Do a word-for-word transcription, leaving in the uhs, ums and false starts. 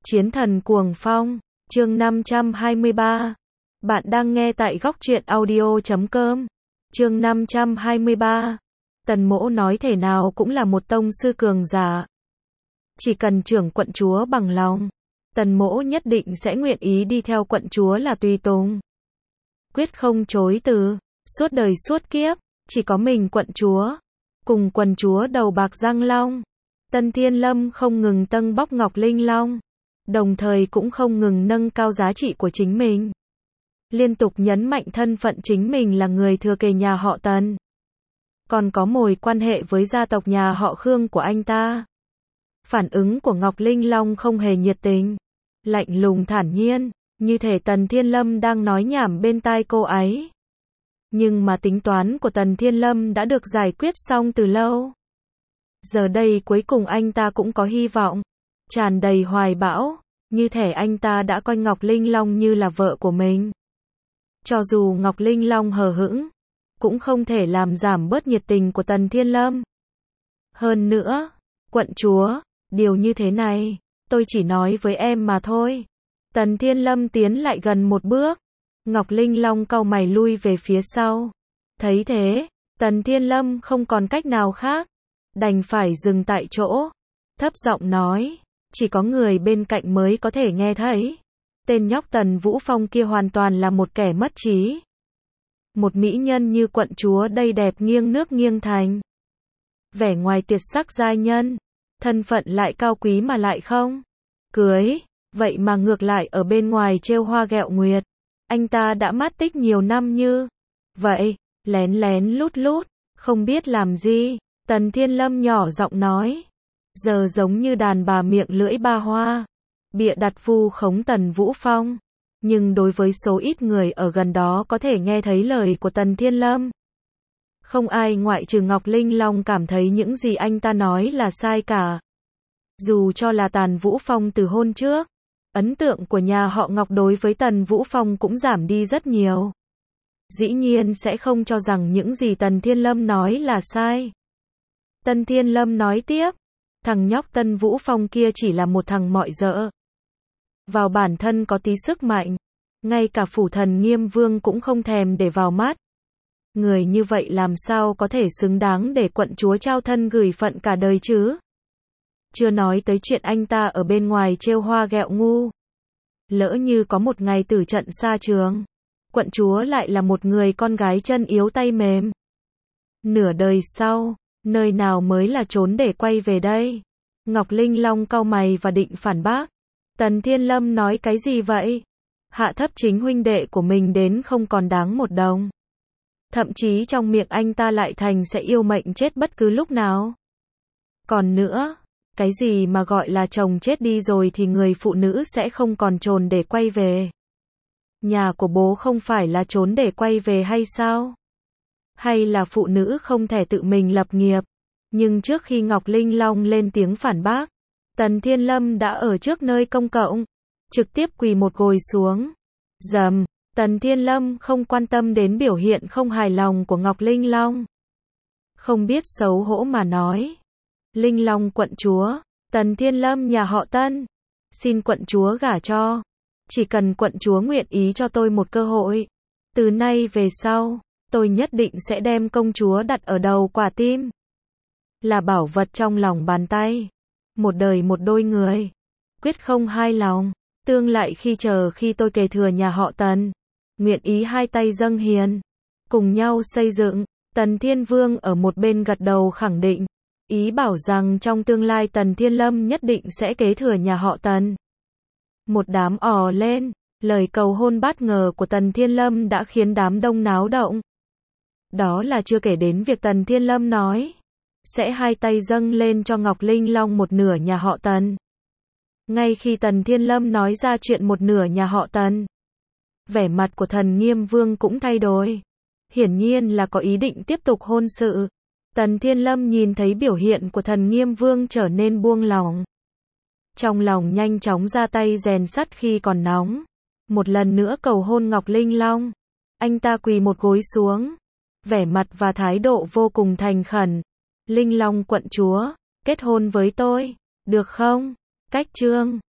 Chiến thần cuồng phong, chương năm trăm hai mươi ba. Bạn đang nghe tại góc truyện audio chấm com. Chương năm trăm hai mươi ba. Tần Mỗ nói thể nào cũng là một tông sư cường giả. Chỉ cần trưởng quận chúa bằng lòng, Tần Mỗ nhất định sẽ nguyện ý đi theo quận chúa là tùy tùng. Quyết không chối từ, suốt đời suốt kiếp, chỉ có mình quận chúa, cùng quần chúa đầu bạc Giang Long. Tân Thiên Lâm không ngừng tâng bóc Ngọc Linh Long, đồng thời cũng không ngừng nâng cao giá trị của chính mình. Liên tục nhấn mạnh thân phận chính mình là người thừa kế nhà họ Tần. Còn có mối quan hệ với gia tộc nhà họ Khương của anh ta. Phản ứng của Ngọc Linh Long không hề nhiệt tình, lạnh lùng thản nhiên, như thể Tần Thiên Lâm đang nói nhảm bên tai cô ấy. Nhưng mà tính toán của Tần Thiên Lâm đã được giải quyết xong từ lâu. Giờ đây cuối cùng anh ta cũng có hy vọng, tràn đầy hoài bão, như thể anh ta đã coi Ngọc Linh Long như là vợ của mình. Cho dù Ngọc Linh Long hờ hững, cũng không thể làm giảm bớt nhiệt tình của Tần Thiên Lâm. Hơn nữa, quận chúa, điều như thế này, tôi chỉ nói với em mà thôi. Tần Thiên Lâm tiến lại gần một bước, Ngọc Linh Long cau mày lui về phía sau. Thấy thế, Tần Thiên Lâm không còn cách nào khác, đành phải dừng tại chỗ, thấp giọng nói, chỉ có người bên cạnh mới có thể nghe thấy. Tên nhóc Tần Vũ Phong kia hoàn toàn là một kẻ mất trí. Một mỹ nhân như quận chúa đây đẹp nghiêng nước nghiêng thành. Vẻ ngoài tuyệt sắc giai nhân, thân phận lại cao quý mà lại không cưới, vậy mà ngược lại ở bên ngoài trêu hoa ghẹo nguyệt. Anh ta đã mát tích nhiều năm như vậy, lén lén lút lút, không biết làm gì. Tần Thiên Lâm nhỏ giọng nói, giờ giống như đàn bà miệng lưỡi ba hoa, bịa đặt vu khống Tần Vũ Phong. Nhưng đối với số ít người ở gần đó có thể nghe thấy lời của Tần Thiên Lâm, không ai ngoại trừ Ngọc Linh Long cảm thấy những gì anh ta nói là sai cả. Dù cho là Tần Vũ Phong từ hôn trước, ấn tượng của nhà họ Ngọc đối với Tần Vũ Phong cũng giảm đi rất nhiều. Dĩ nhiên sẽ không cho rằng những gì Tần Thiên Lâm nói là sai. Tần Thiên Lâm nói tiếp, thằng nhóc Tần Vũ Phong kia chỉ là một thằng mọi dợ. Vào bản thân có tí sức mạnh, ngay cả phủ thần Nghiêm Vương cũng không thèm để vào mắt. Người như vậy làm sao có thể xứng đáng để quận chúa trao thân gửi phận cả đời chứ? Chưa nói tới chuyện anh ta ở bên ngoài trêu hoa ghẹo ngu. Lỡ như có một ngày tử trận xa trường, quận chúa lại là một người con gái chân yếu tay mềm. Nửa đời sau, nơi nào mới là trốn để quay về đây? Ngọc Linh Long cau mày và định phản bác. Tần Thiên Lâm nói cái gì vậy? Hạ thấp chính huynh đệ của mình đến không còn đáng một đồng. Thậm chí trong miệng anh ta lại thành sẽ yêu mệnh chết bất cứ lúc nào. Còn nữa, cái gì mà gọi là chồng chết đi rồi thì người phụ nữ sẽ không còn trốn để quay về? Nhà của bố không phải là trốn để quay về hay sao? Hay là phụ nữ không thể tự mình lập nghiệp? Nhưng trước khi Ngọc Linh Long lên tiếng phản bác, Tần Thiên Lâm đã ở trước nơi công cộng, trực tiếp quỳ một gối xuống. Dầm, Tần Thiên Lâm không quan tâm đến biểu hiện không hài lòng của Ngọc Linh Long. Không biết xấu hổ mà nói, Linh Long quận chúa, Tần Thiên Lâm nhà họ Tân, xin quận chúa gả cho. Chỉ cần quận chúa nguyện ý cho tôi một cơ hội, từ nay về sau, tôi nhất định sẽ đem công chúa đặt ở đầu quả tim. Là bảo vật trong lòng bàn tay. Một đời một đôi người, quyết không hai lòng. Tương lại khi chờ khi tôi kế thừa nhà họ Tần, nguyện ý hai tay dâng hiến, cùng nhau xây dựng. Tần Thiên Vương ở một bên gật đầu khẳng định, ý bảo rằng trong tương lai Tần Thiên Lâm nhất định sẽ kế thừa nhà họ Tần. Một đám ò lên, lời cầu hôn bất ngờ của Tần Thiên Lâm đã khiến đám đông náo động. Đó là chưa kể đến việc Tần Thiên Lâm nói sẽ hai tay dâng lên cho Ngọc Linh Long một nửa nhà họ Tần. Ngay khi Tần Thiên Lâm nói ra chuyện một nửa nhà họ Tần, vẻ mặt của thần Nghiêm Vương cũng thay đổi. Hiển nhiên là có ý định tiếp tục hôn sự. Tần Thiên Lâm nhìn thấy biểu hiện của thần Nghiêm Vương trở nên buông lỏng. Trong lòng nhanh chóng ra tay rèn sắt khi còn nóng. Một lần nữa cầu hôn Ngọc Linh Long. Anh ta quỳ một gối xuống, vẻ mặt và thái độ vô cùng thành khẩn. Linh Long quận chúa, kết hôn với tôi, được không? Cách chương